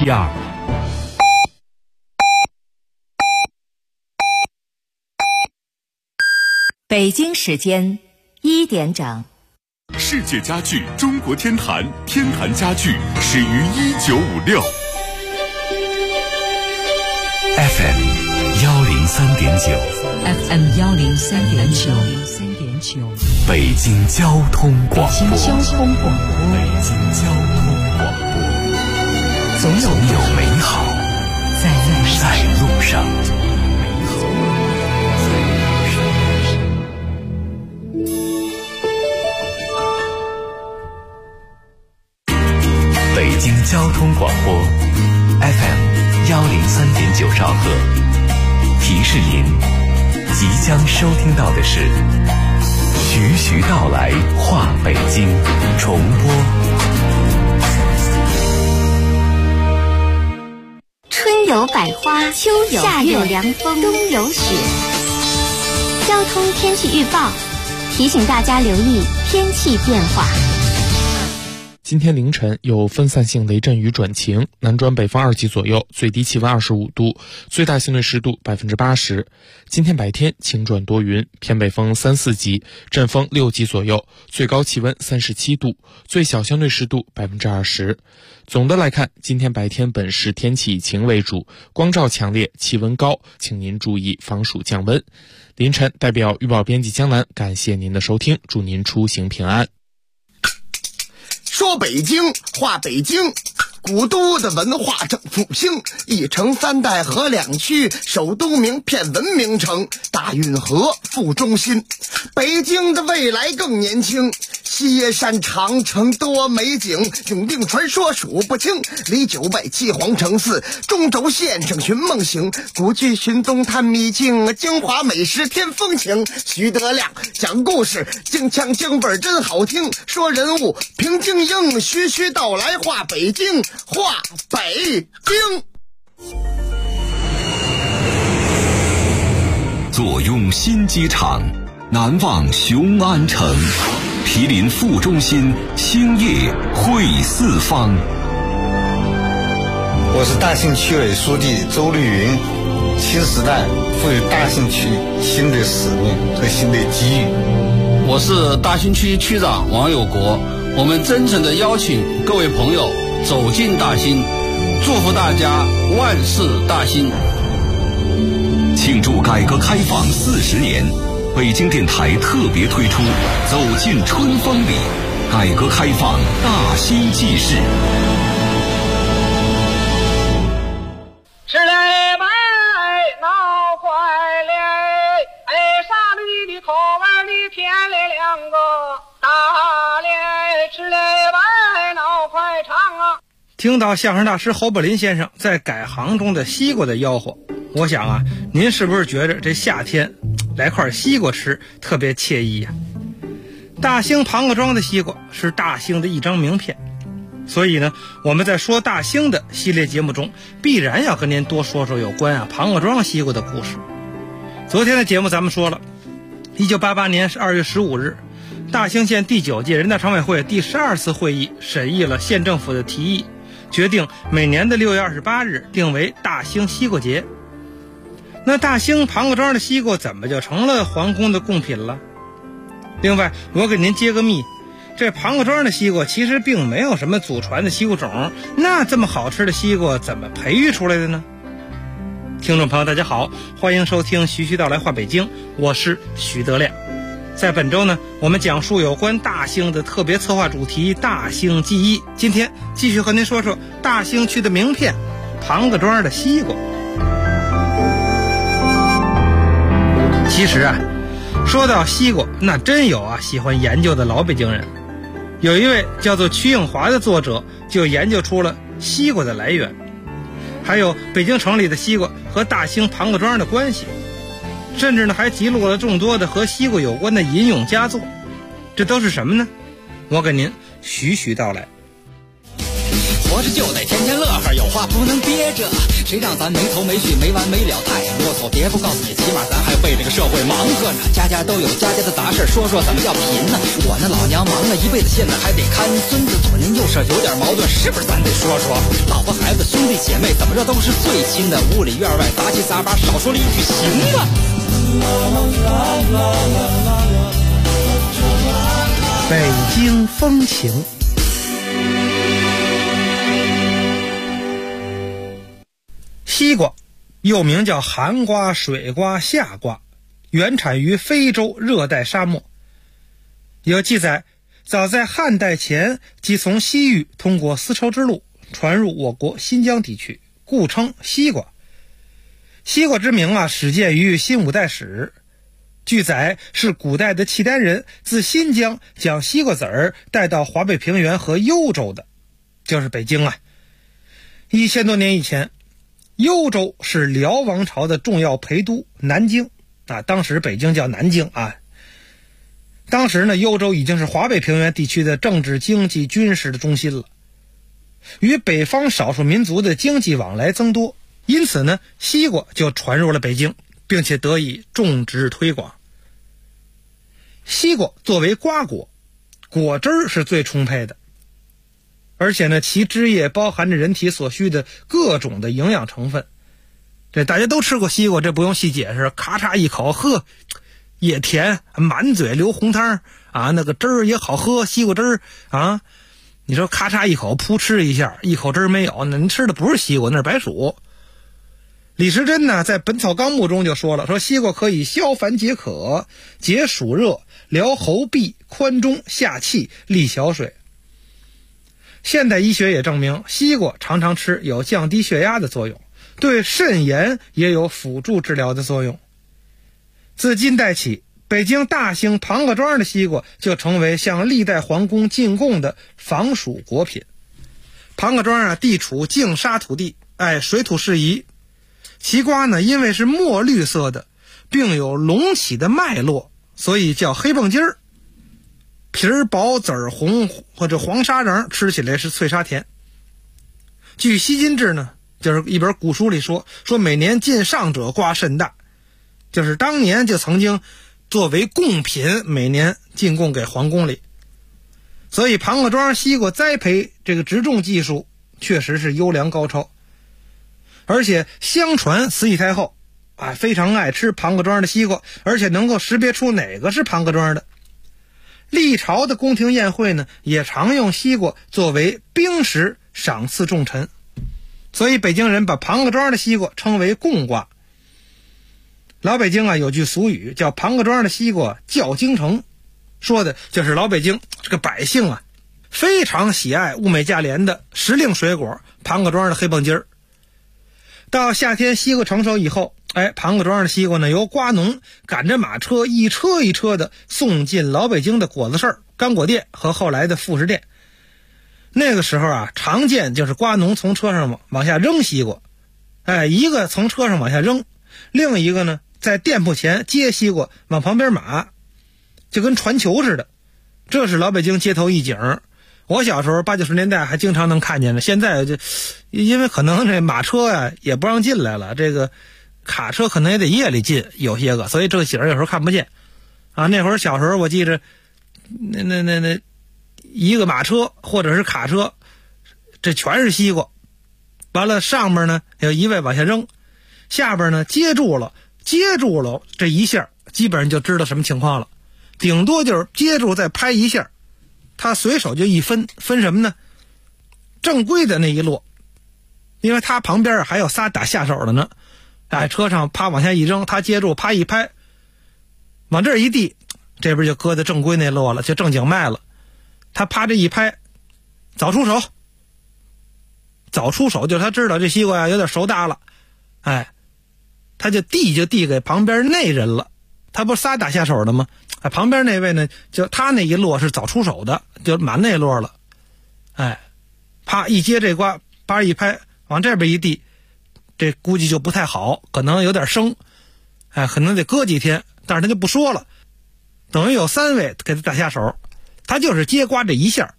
第二。 北京时间1点整。 世界家具中国天坛，天坛家具始于1956。 FM 103.9 FM 103.9， 北京交通广播。 北京交通广播，总有美好在路上。 北京交通广播 FM 103.9兆赫，提示您即将收听到的是徐徐道来话北京重播。 春有百花，秋有夏有凉风，冬有雪。交通天气预报提醒大家留意天气变化。 今天凌晨有分散性雷阵雨转晴，南转北风2级左右，最低气温25度，最大相对湿度80%。今天白天晴转多云，偏北风3、4级，阵风6级左右，最高气温37度，最小相对湿度20%。总的来看，今天白天本市天气以晴为主，光照强烈，气温高，请您注意防暑降温。凌晨代表预报编辑江南感谢您的收听，祝您出行平安。 说北京话北京，古都的文化正复兴，一城三代合两区，首都名片文明城，大运河副中心。北京的未来更年轻，西山长城多美景，永定传说数不清，离九拜七皇城寺，中轴线上寻梦行，古剧寻踪探秘境，京华美食添风情。徐德亮讲故事，京腔京味真好听，说人物评京英，徐徐道来话北京，话北京。 坐拥新机场，难忘雄安城，毗邻副中心，兴业汇四方。 我是大兴区委书记周绿云，新时代赋予大兴区新的使命和新的机遇。 我是大兴区区长王有国，我们真诚地邀请各位朋友走进大兴，祝福大家万事大兴。 庆祝改革开放40年，北京电台特别推出走进春风里，改革开放大兴纪事。 吃嘞麦闹快嘞，哎啥里的口味里添了2个大嘞，吃嘞麦闹快唱啊。 听到相声大师侯宝林先生在改行中的西瓜的吆喝，我想啊，您是不是觉着这夏天来块西瓜吃特别惬意呀？大兴庞各庄的西瓜是大兴的一张名片，所以呢，我们在说大兴的系列节目中，必然要跟您多说说有关庞各庄西瓜的故事。昨天的节目咱们说了，1988年2月15日，大兴县第9届人大常委会第12次会议审议了县政府的提议，决定每年的6月28日定为大兴西瓜节。那大兴庞各庄的西瓜怎么就成了皇宫的贡品了？另外，我给您揭个秘，这庞各庄的西瓜其实并没有什么祖传的西瓜种，那这么好吃的西瓜怎么培育出来的呢？听众朋友大家好，欢迎收听徐徐道来话北京，我是徐德亮。在本周呢，我们讲述有关大兴的特别策划主题大兴记忆，今天继续和您说说大兴区的名片庞各庄的西瓜。其实啊，说到西瓜，那真有喜欢研究的老北京人。有一位叫做瞿应华的作者就研究出了西瓜的来源，还有北京城里的西瓜和大兴庞各庄的关系，甚至呢还记录了众多的和西瓜有关的吟咏佳作。这都是什么呢？我给您徐徐道来。 活着就得天天乐呵，有话不能憋着。谁让咱没头没绪没完没了太啰嗦，别不告诉你，起码咱还为这个社会忙活呢。家家都有家家的杂事，说说怎么叫贫呢？我那老娘忙了一辈子，现在还得看孙子，左邻右舍有点矛盾，是不是咱得说说？老婆孩子兄弟姐妹怎么着都是最亲的，屋里院外杂七杂八，少说了一句行吗？ 北京风情。西瓜又名叫寒瓜、水瓜、夏瓜，原产于非洲热带沙漠。有记载，早在汉代前即从西域通过丝绸之路传入我国新疆地区，故称西瓜。西瓜之名始见于新五代史。据载是古代的契丹人自新疆将西瓜籽儿带到华北平原和幽州的，就是北京1000多年以前，幽州是辽王朝的重要陪都南京当时北京叫南京当时呢，幽州已经是华北平原地区的政治、经济、军事的中心了，与北方少数民族的经济往来增多，因此呢，西瓜就传入了北京，并且得以种植推广。西瓜作为瓜果，果汁是最充沛的，而且呢，其汁液包含着人体所需的各种的营养成分。这大家都吃过西瓜，这不用细解释，咔嚓一口，呵，也甜，满嘴流红汤那个汁儿也好喝，西瓜汁儿你说咔嚓一口，扑哧一下，一口汁儿没有，那您吃的不是西瓜，那是白薯。李时珍呢，在《本草纲目》中就说了，说西瓜可以消烦解渴、解暑热、疗喉痹、宽中下气、利小水。现代医学也证明，西瓜常常吃有降低血压的作用，对肾炎也有辅助治疗的作用。自金代起，北京大兴庞各庄的西瓜就成为向历代皇宫进贡的防暑果品。庞各庄地处净沙土地，水土适宜。其瓜呢，因为是墨绿色的，并有隆起的脉络，所以叫黑蹦筋儿。皮儿薄，籽儿红，或者黄沙瓤，吃起来是脆沙甜。据《西晋志》呢，就是一本古书里说每年进上者瓜甚大，就是当年就曾经作为贡品，每年进贡给皇宫里。所以庞各庄西瓜栽培这个植种技术确实是优良高超。而且相传慈禧太后非常爱吃庞各庄的西瓜，而且能够识别出哪个是庞各庄的。历朝的宫廷宴会呢，也常用西瓜作为冰食赏赐重臣，所以北京人把庞各庄的西瓜称为贡瓜。老北京有句俗语叫庞各庄的西瓜叫京城，说的就是老北京这个百姓非常喜爱物美价廉的时令水果庞各庄的黑蹦筋儿。到夏天西瓜成熟以后，庞各庄的西瓜呢，由瓜农赶着马车一车一车的送进老北京的果子市、干果店和后来的副食店。那个时候常见就是瓜农从车上往下扔西瓜，一个从车上往下扔，另一个呢在店铺前接西瓜往旁边码，就跟传球似的。这是老北京街头一景。我小时候80、90年代还经常能看见呢，现在就因为可能这马车也不让进来了，这个卡车可能也得夜里进，有些个，所以这个景有时候看不见那会儿小时候我记着那一个马车或者是卡车，这全是西瓜，完了上面呢有一位往下扔，下边呢接住了这一下，基本上就知道什么情况了。顶多就是接住再拍一下，他随手就一分什么呢？正规的那一摞，因为他旁边还有仨打下手的呢。车上啪往下一扔，他接住啪一拍，往这一递，这边就搁在正规那摞了，就正经卖了。他啪这一拍，早出手就是他知道这西瓜有点熟大了，他就递给旁边那人了。他不是仨打下手的吗？旁边那位呢，就他那一摞是早出手的，就满那摞了。啪一接这瓜，啪一拍，往这边一递，这估计就不太好，可能有点生，可能得搁几天。但是他就不说了，等于有3位给他打下手，他就是接瓜这一下，拍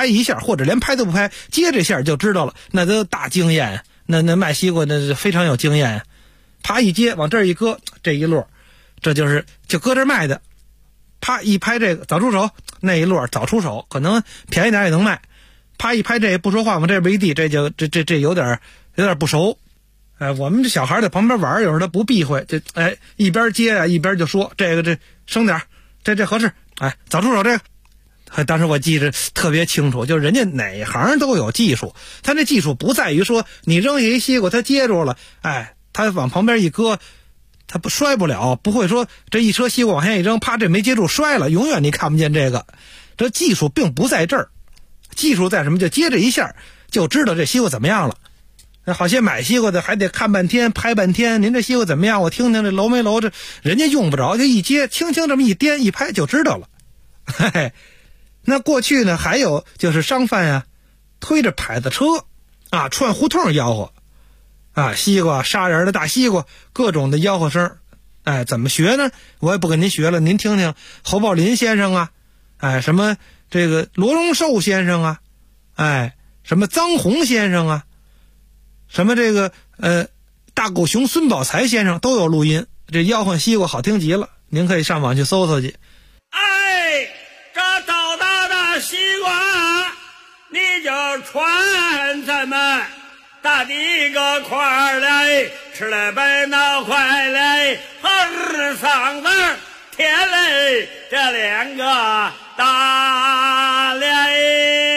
拍一下，或者连拍都不拍，接这下就知道了，那都大经验，那卖西瓜那非常有经验，啪一接往这儿一搁，这一摞，这就搁这儿卖的，啪一拍这个早出手，那一摞早出手，可能便宜点也能卖，啪一拍这不说话往这边一递，这有点不熟。我们这小孩在旁边玩，有时候他不避讳，一边接啊一边就说这生点，这合适，早出手这个。当时我记着特别清楚，就人家哪行都有技术，他这技术不在于说你扔下一西瓜他接住了，他往旁边一搁，他摔不了，不会说这一车西瓜往下一扔，啪这没接住摔了，永远你看不见这个。这技术并不在这儿，技术在什么？就接着一下就知道这西瓜怎么样了。好些买西瓜的还得看半天拍半天，您这西瓜怎么样？我听听这楼没楼，这人家用不着，就一接轻轻这么一颠一拍就知道了。嘿嘿，那过去呢还有就是商贩呀，推着牌子车串胡同吆喝西瓜杀人的大西瓜，各种的吆喝声。怎么学呢？我也不跟您学了，您听听侯宝林先生什么这个罗荣寿先生什么臧洪先生什么这个大狗熊孙宝才先生都有录音，这吆喝西瓜好听极了，您可以上网去搜搜去。 这早大的西瓜你就传咱们大的一个块儿来，吃来白闹快来，二嗓子甜嘞，这两个大嘞。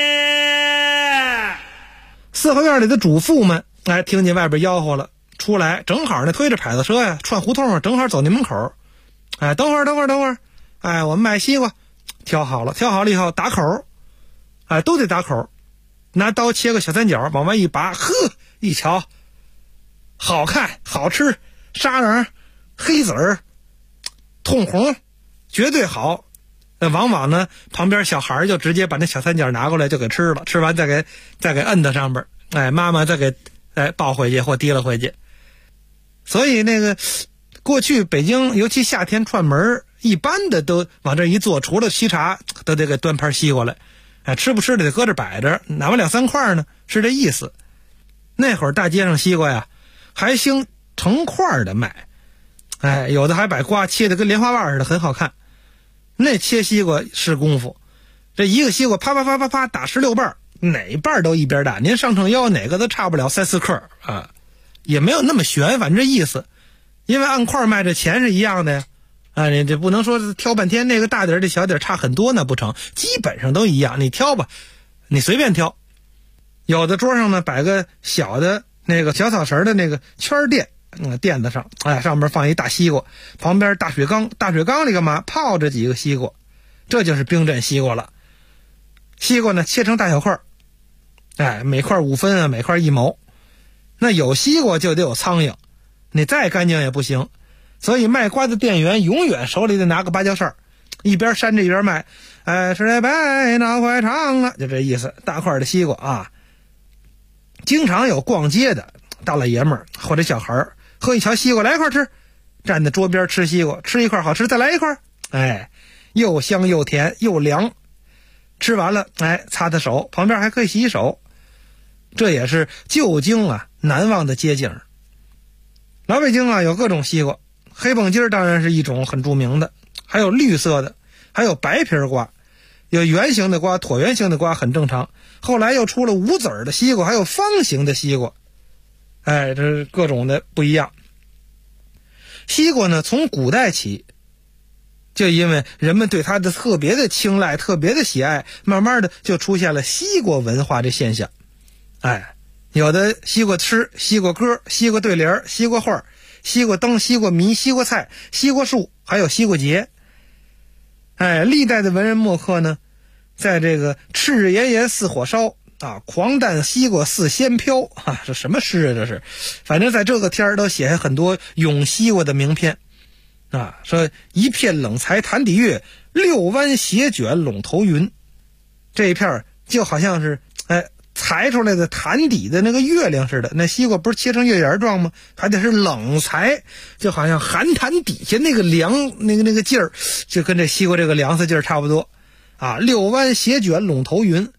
四合院里的主妇们听见外边吆喝了，出来正好呢推着牌子车呀串胡同，正好走您门口。等会儿我们买西瓜，挑好了以后打口，都得打口，拿刀切个小三角往外一拔，一瞧好看好吃，沙瓤黑籽儿通红，绝对好。往往呢旁边小孩就直接把那小三角拿过来就给吃了，吃完再给摁到上边，妈妈再给抱回去或提了回去。所以那个过去北京尤其夏天串门，一般的都往这一坐，除了沏茶都得给端盘西瓜来，吃不吃的得搁这摆着，哪怕2-3块呢，是这意思。那会儿大街上西瓜呀还兴成块的卖，有的还把瓜切的跟莲花瓣似的，很好看。那切西瓜是功夫，这一个西瓜啪啪啪啪啪打16瓣，哪瓣都一边大，您上秤腰哪个都差不了3-4克也没有那么悬，反正这意思。因为按块卖这钱是一样的呀，你这不能说挑半天那个大点这小点差很多那不成，基本上都一样，你挑吧，你随便挑。有的桌上呢摆个小的那个小草绳的那个圈垫，垫子上，上面放一大西瓜，旁边大水缸里干嘛泡着几个西瓜，这就是冰镇西瓜了。西瓜呢切成大小块，每块5分每块1毛。那有西瓜就得有苍蝇，你再干净也不行，所以卖瓜的店员永远手里得拿个芭蕉扇，一边扇着一边卖，吃来白闹快长就这意思，大块的西瓜经常有逛街的大老爷们儿或者小孩喝一瞧西瓜来一块吃，站在桌边吃西瓜，吃一块好吃再来一块，又香又甜又凉，吃完了擦擦手，旁边还可以洗手。这也是旧京难忘的街景。老北京有各种西瓜，黑蹦筋当然是一种很著名的，还有绿色的，还有白皮瓜，有圆形的瓜，椭圆形的瓜很正常，后来又出了无籽的西瓜，还有方形的西瓜，这是各种的不一样。西瓜呢从古代起就因为人们对它的特别的青睐特别的喜爱，慢慢的就出现了西瓜文化这现象。有的西瓜吃，西瓜歌，西瓜对联，西瓜画，西瓜灯，西瓜迷，西瓜菜，西瓜树，还有西瓜节。历代的文人墨客呢，在这个赤日炎炎似火烧狂啖西瓜似仙飘这什么诗这是，反正在这个天都写下很多咏西瓜的名篇说一片冷裁潭底月，6弯斜卷陇头云。这一片就好像是裁出来的潭底的那个月亮似的，那西瓜不是切成月圆状吗？还得是冷裁，就好像寒潭底下那个凉那个劲儿，就跟这西瓜这个凉色劲儿差不多6弯斜卷陇头云，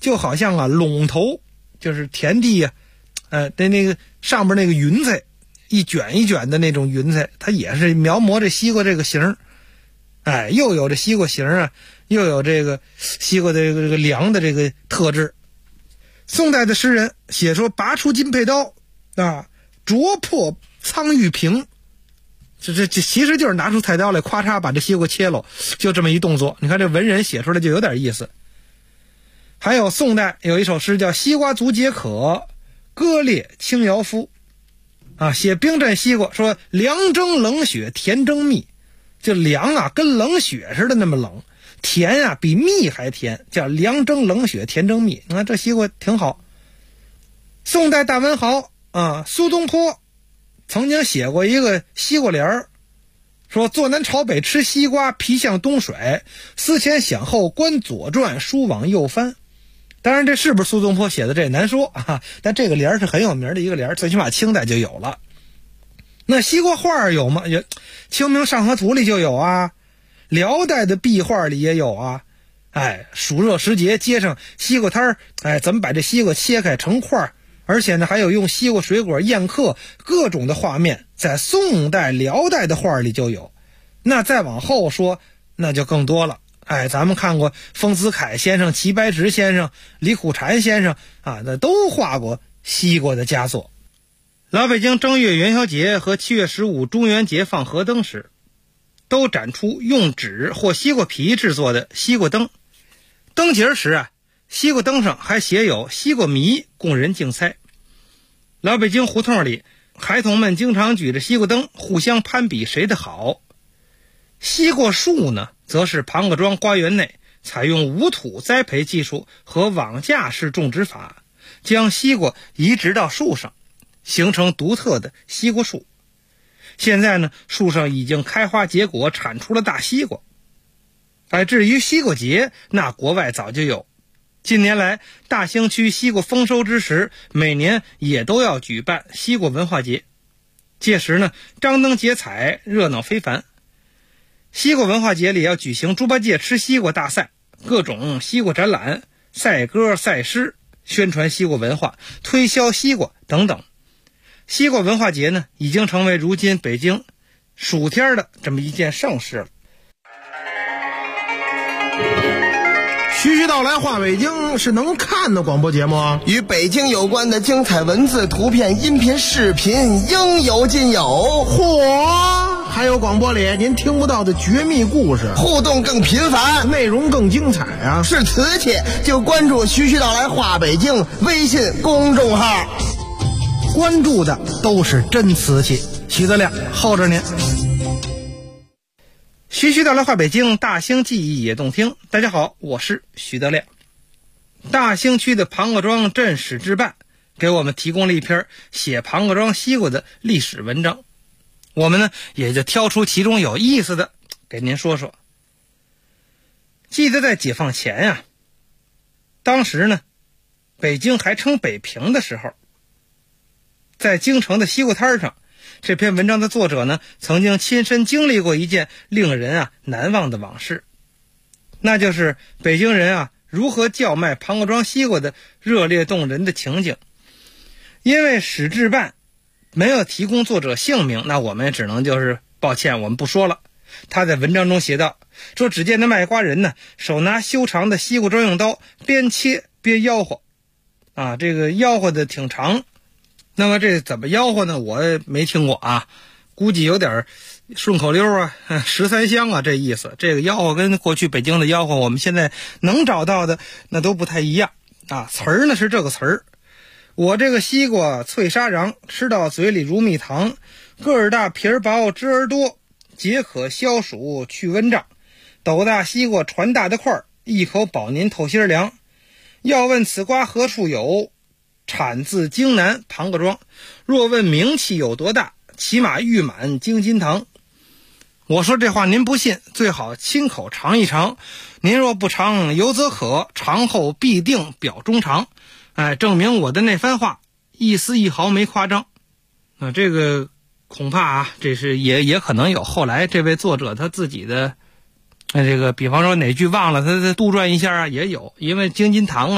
就好像啊垄头，就是田地呀，那个上边那个云彩，一卷一卷的那种云彩，它也是描摹这西瓜这个形，又有这西瓜形啊，又有这个西瓜的这个梁的这个特质。宋代的诗人写说，拔出金佩刀啊，啄破苍玉瓶，这其实就是拿出菜刀来，咵嚓把这西瓜切了，就这么一动作。你看这文人写出来就有点意思。还有宋代有一首诗叫《西瓜足解渴，割裂轻摇夫》啊，写冰镇西瓜，说凉蒸冷雪，甜蒸蜜，就凉啊跟冷雪似的那么冷，甜啊比蜜还甜，叫凉蒸冷雪，甜蒸蜜。你看这西瓜挺好。宋代大文豪啊苏东坡曾经写过一个西瓜联儿，说坐南朝北吃西瓜，皮向东甩，思前想后观左转，书往右翻。当然这是不是苏东坡写的这也难说啊，但这个联儿是很有名的一个联儿，最起码清代就有了。那西瓜画有吗？有，清明上河图里就有啊，辽代的壁画里也有啊。暑热时节街上西瓜摊儿，怎么把这西瓜切开成块，而且呢还有用西瓜水果宴客各种的画面，在宋代辽代的画里就有。那再往后说那就更多了。咱们看过丰子恺先生、齐白石先生、李苦禅先生啊，那都画过西瓜的佳作。老北京正月元宵节和7月15中元节放河灯时，都展出用纸或西瓜皮制作的西瓜灯。灯节时啊，西瓜灯上还写有西瓜迷供人竞猜。老北京胡同里，孩童们经常举着西瓜灯互相攀比谁的好。西瓜树呢，则是庞各庄花园内采用无土栽培技术和网架式种植法，将西瓜移植到树上，形成独特的西瓜树。现在呢，树上已经开花结果，产出了大西瓜。至于西瓜节，那国外早就有。近年来，大兴区西瓜丰收之时，每年也都要举办西瓜文化节。届时呢，张灯结彩，热闹非凡。西瓜文化节里要举行猪八戒吃西瓜大赛，各种西瓜展览、赛歌赛诗，宣传西瓜文化，推销西瓜等等。西瓜文化节呢，已经成为如今北京暑天的这么一件盛事了。 徐徐道来话北京是能看的广播节目啊， 与北京有关的精彩文字、图片、音频、视频应有尽有。 嚯！还有广播里您听不到的绝密故事， 互动更频繁， 内容更精彩啊！ 是瓷器就关注徐徐道来话北京微信公众号， 关注的都是真瓷器。徐德亮候着您。徐徐道来话北京，大兴记忆也动听。大家好，我是徐德亮。大兴区的庞各庄镇史志办给我们提供了一篇写庞各庄西瓜的历史文章，我们呢也就挑出其中有意思的给您说说。记得在解放前呀，当时呢北京还称北平的时候，在京城的西瓜摊上，这篇文章的作者呢曾经亲身经历过一件令人难忘的往事，那就是北京人如何叫卖庞各庄西瓜的热烈动人的情景。因为史志办没有提供作者姓名，那我们也只能就是抱歉，我们不说了。他在文章中写道，说只见那卖瓜人呢，手拿修长的西瓜专用刀，边切边吆喝这个吆喝的挺长。那么这怎么吆喝呢？我也没听过估计有点顺口溜13香这意思。这个吆喝跟过去北京的吆喝我们现在能找到的那都不太一样词儿呢是这个词儿：我这个西瓜脆沙瓤，吃到嘴里如蜜糖，个儿大皮儿薄汁儿多，解渴消暑去温胀，斗大西瓜传大的块，一口饱您透心凉。要问此瓜何处有，产自京南庞各庄，若问名气有多大，起码誉满京津堂。我说这话您不信，最好亲口尝一尝，您若不尝犹则可，尝后必定表衷肠。证明我的那番话一丝一毫没夸张。这个恐怕这是也可能有后来这位作者他自己的这个比方说哪句忘了他杜撰一下也有。因为京津堂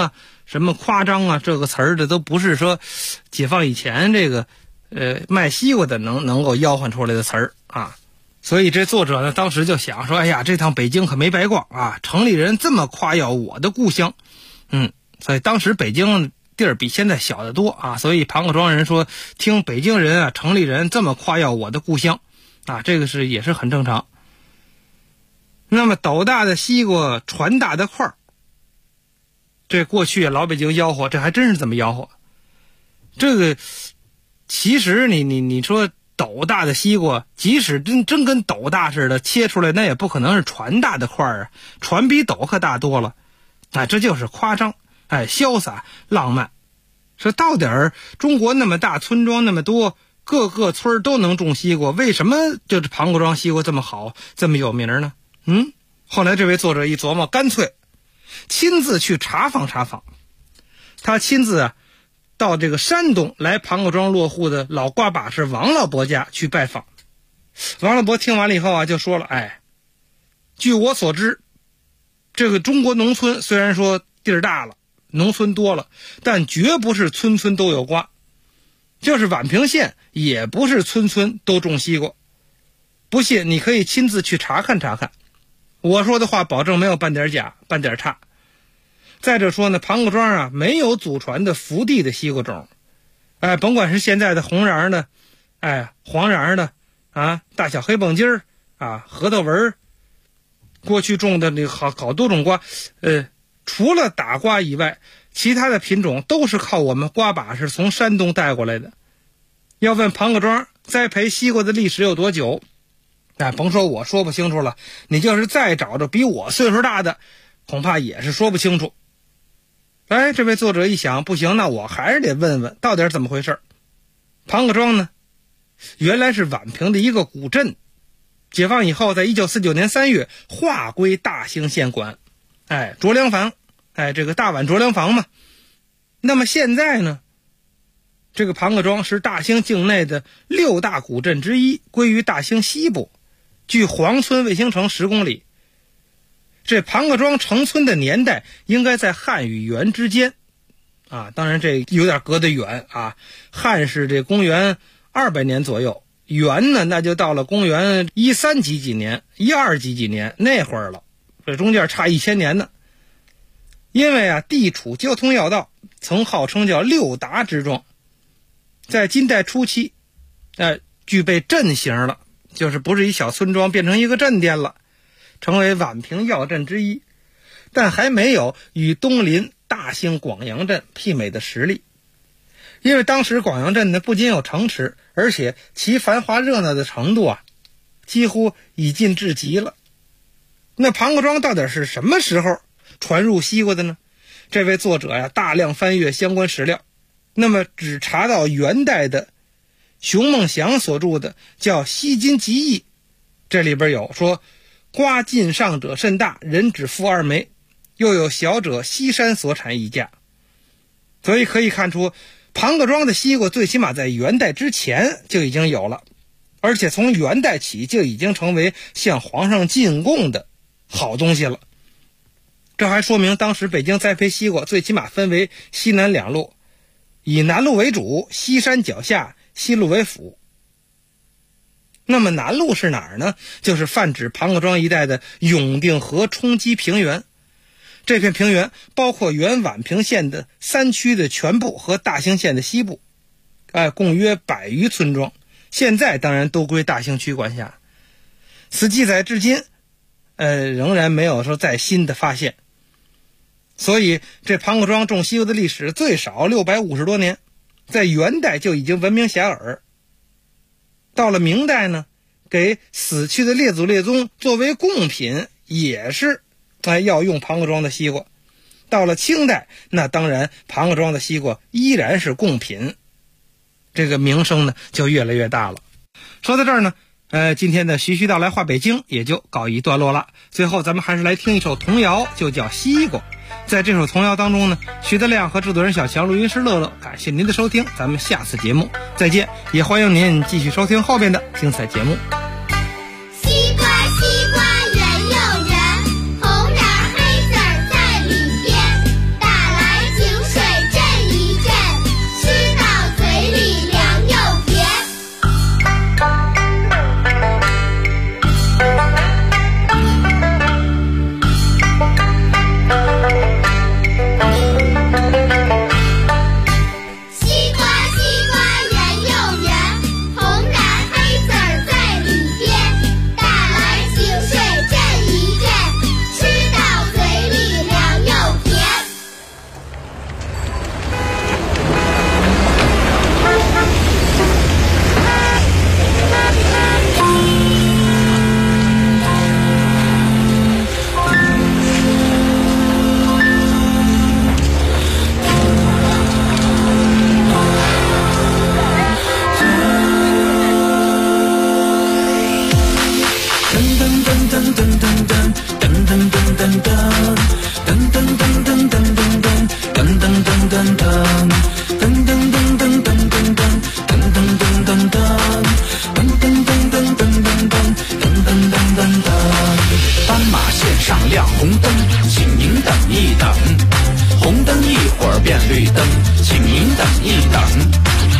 什么夸张啊这个词儿的都不是说解放以前这个卖西瓜的能够吆喝出来的词儿啊。所以这作者呢当时就想说，哎呀，这趟北京可没白逛啊，城里人这么夸耀我的故乡。所以当时北京地儿比现在小得多啊，所以庞各庄人说听北京人啊城里人这么夸耀我的故乡啊，这个也是很正常。那么斗大的西瓜船大的块儿，这过去老北京吆喝，这还真是这么吆喝。这个其实你说斗大的西瓜，即使真跟斗大似的切出来，那也不可能是船大的块儿啊，船比斗可大多了。这就是夸张，潇洒浪漫。说到底儿，中国那么大，村庄那么多，各个村都能种西瓜，为什么就是庞各庄西瓜这么好，这么有名呢？后来这位作者一琢磨，干脆亲自去查访。他亲自到这个山东来庞各庄落户的老瓜把式王老伯家去拜访。王老伯听完了以后就说了，据我所知，这个中国农村虽然说地儿大了，农村多了，但绝不是村村都有瓜，就是宛平县也不是村村都种西瓜。不信你可以亲自去查看。我说的话保证没有半点假半点差。再者说呢，庞各庄没有祖传的福地的西瓜种，甭管是现在的红瓤的，黄瓤的大小黑蹦筋儿核桃纹，过去种的那好多种瓜，除了打瓜以外，其他的品种都是靠我们瓜把式从山东带过来的。要问庞各庄栽培西瓜的历史有多久，甭说我说不清楚了，你就是再找着比我岁数大的，恐怕也是说不清楚。这位作者一想，不行，那我还是得问问到底是怎么回事。庞各庄呢，原来是宛平的一个古镇，解放以后在1949年3月划归大兴县管，酌量房，这个大宛酌量房嘛。那么现在呢，这个庞各庄是大兴境内的6大古镇之一，归于大兴西部，距黄村卫星城10公里。这庞各庄成村的年代应该在汉与元之间当然这有点隔得远汉是这公元200年左右，元呢那就到了公元13几年12几年那会儿了，这中间差1000年呢。因为地处交通要道，曾号称叫6达之状，在金代初期具备镇型了，就是不是一小村庄变成一个镇店了，成为宛平要镇之一，但还没有与东邻大兴广阳镇媲美的实力。因为当时广阳镇呢不仅有城池，而且其繁华热闹的程度几乎已近至极了。那庞各庄到底是什么时候传入西瓜的呢？这位作者大量翻阅相关史料，那么只查到元代的熊梦祥所著的叫《西津集异》，这里边有说瓜近上者甚大，人只负2枚，又有小者西山所产1价。所以可以看出，庞各庄的西瓜最起码在元代之前就已经有了，而且从元代起就已经成为向皇上进贡的好东西了。这还说明当时北京栽培西瓜最起码分为西南2路，以南路为主，西山脚下，西路为辅。那么南路是哪儿呢？就是泛指庞各庄一带的永定河冲积平原。这片平原包括原宛平县的3区的全部和大兴县的西部，共约100余村庄，现在当然都归大兴区管辖。此记载至今仍然没有说再新的发现。所以这庞各庄种西瓜的历史最少650多年，在元代就已经闻名遐迩。到了明代呢，给死去的列祖列宗作为贡品，也是要用庞各庄的西瓜。到了清代，那当然庞各庄的西瓜依然是贡品，这个名声呢就越来越大了。说到这儿呢，今天的徐徐道来话北京也就告一段落了。最后咱们还是来听一首童谣，就叫西瓜。在这首童谣当中呢，徐德亮和制作人小强，录音师乐乐，感谢您的收听，咱们下次节目再见，也欢迎您继续收听后边的精彩节目。 西瓜西瓜圆又圆，红瓤黑籽在里边，打来请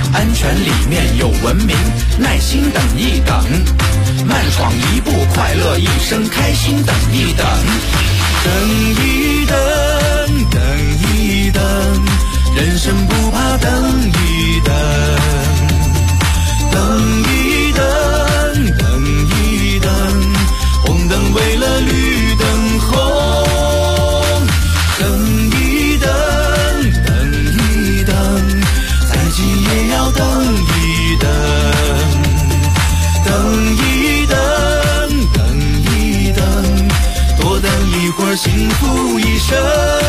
安全里面有文明，耐心等一等，慢闯一步，快乐一生，开心等一等，等一等，等一等，人生不怕等一等，等一等，等一等，红灯为了绿灯红，等一等，等一等，再急也要等一等，等一等，等一等，多等一会儿幸福一生。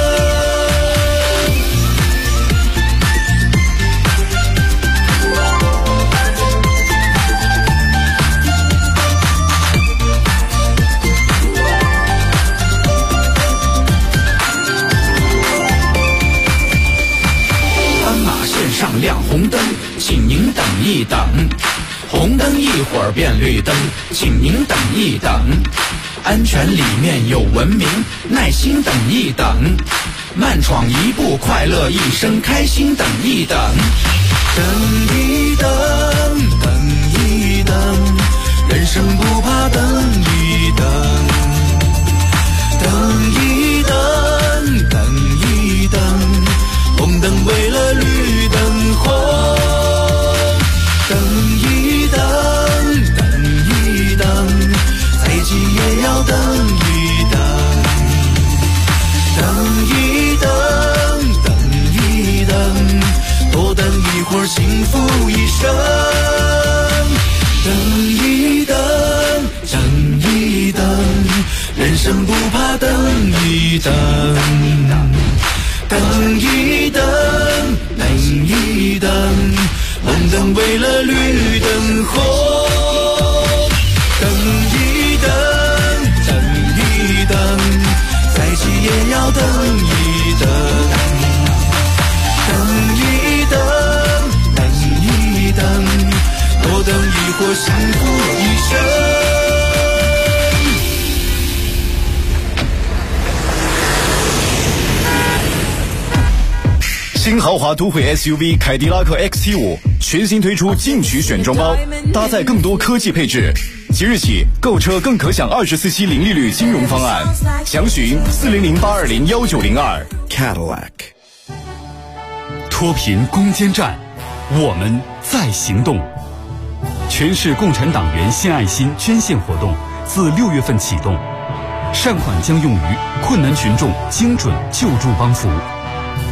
上亮红灯，请您等一等，红灯一会儿变绿灯，请您等一等，安全里面有文明，耐心等一等，慢闯一步，快乐一生，开心等一等，等一等，等一等，人生不怕等一等，等一等，等一等，红灯为了绿灯红，等一等，等一等，再急也要等一等，等一等，等一等，多等一会儿幸福一生，等一等，等一等，人生不怕等一等，等一等，等一等，红灯为了绿灯红，等一等，等一等，再急也要等一等，等一等，等一等，多等一会儿幸福一生。 新豪华都会 SUV 凯迪拉克 XT5 全新推出进取选装包，搭载更多科技配置。即日起购车更可享24期零利率金融方案，详询400-820-1902 Cadillac。 脱贫攻坚战，我们在行动。全市共产党员献爱心捐献活动自6月份启动，善款将用于困难群众精准救助帮扶。